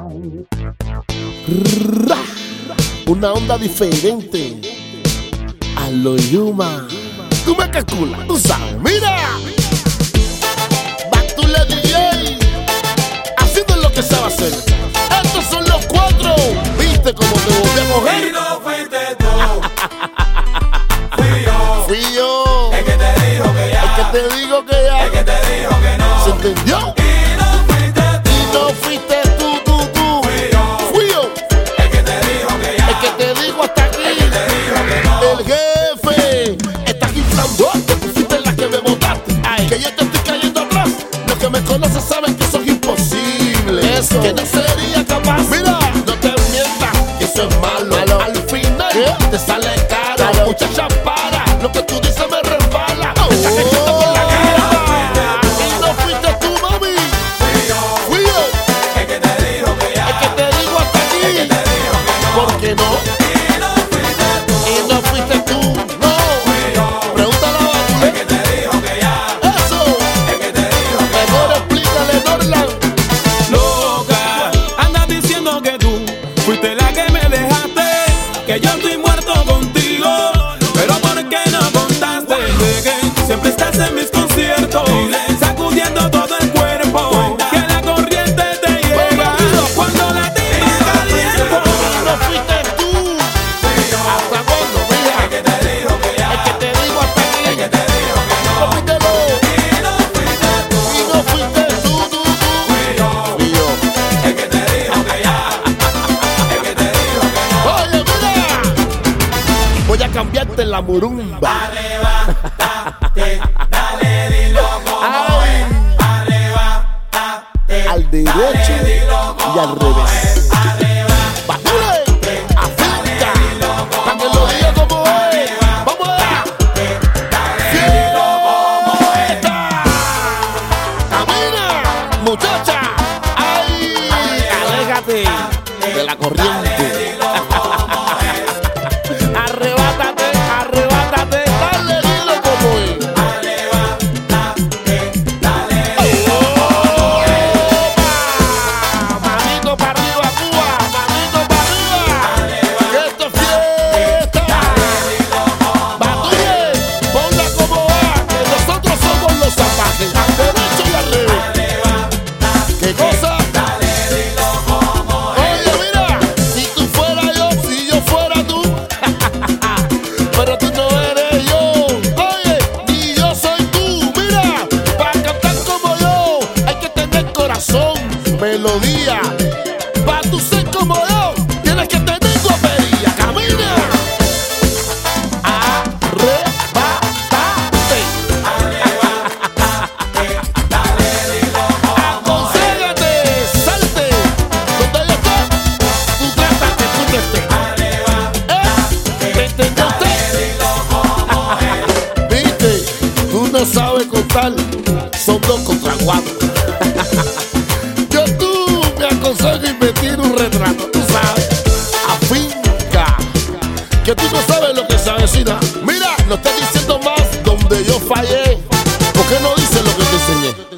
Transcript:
Una onda diferente a lo Yuma. Tú me calculas, tú sabes, mira. Batule DJ, haciendo lo que sabe hacer. Estos son los cuatro. ¿Viste cómo te volví a coger? Y no fuiste tú, fui yo. Fui yo. El que te dijo que ya. El que te digo que ya. El que te dijo que no. ¿Se entendió? Y no fuiste tú, Y no fuiste tú. fui yo. Fui yo. El que te dijo que ya. El que te digo hasta aquí. El que te dijo que no. El jefe está aquí flamboyante. Tú fuiste la que me botaste. Ay, que yo te estoy cayendo atrás. Los que me conocen saben que eso es imposible. Eso. Que no sería capaz. Mira, no te mientas, que eso es malo. Al final, te sale caro. Muchacha, para. Lo que tú dices me resbala. Me estás echando por la cara. Y no fuiste tú, mami. Fui yo. Fui yo. El que te dijo que ya. El que te digo hasta aquí. El que te dijo que no. ¿Por qué no? Y no fuiste tú, Y no fuiste tú, no. fui yo. Pregúntale a El Batule. que te dijo que ya. Eso. El que te dijo que Mejor no. explícale, Norlan. Loca, andas diciendo que tú fuiste la que me dejaste, que yo estoy muerto contigo, pero ¿por qué no contaste de que siempre estás en mis conciertos, sacudiendo todo el cuerpo, que la corriente te llega cuando la tipa caliento? No fuiste tú. ¿Hasta cuándo? Mira. El que te dijo que ya. El que te digo hasta aquí. El que te dijo que no. Repítelo. Y no fuiste tú, Y no fuiste tú. fui yo. Fui yo. El que te dijo que ya. El que te dijo que no. Oye, mira. Voy a cambiarte la murumba. Arrebátate, dale, dilo como Ay. es. Arrebátate, Al derecho dilo y al como revés. es. Arrebátate, Batule, afinca, para que lo diga como es. Vamos allá. dilo como es. ¡Fiesta! ¡Camina, muchacha! ¡Ay! ¡Aléjate de la corriente! ¡Arrebátate, arrebátate! ¡Dale, dilo como es! ¡Opa! ¡Manito para arriba, Cuba! ¡Manito para arriba! ¡Que esto es fiesta! Batule, ponla como va, que nosotros somos los salvajes, al derecho y al revés. ¿Qué cosa? Oye, mira, si tú fueras yo, si yo fuera tú, pero tú no eres yo. Oye, ni yo soy tú. Mira, para cantar como yo hay que tener corazón, melodía. Para tú ser como yo tienes que tener guapería. Camina. Arrebátate. Aconségate, salte. Donde yo esté, tú trátate, tú no estés. ¿Me entendió usted? Viste, tú no sabes contar, son 2 contra 4. Yo tú me aconsejo invertir un retrato, tú sabes, afinca, que tú no sabes lo que se avecina. Mira, no estás diciendo más donde yo fallé, ¿por qué no dices lo que te enseñé?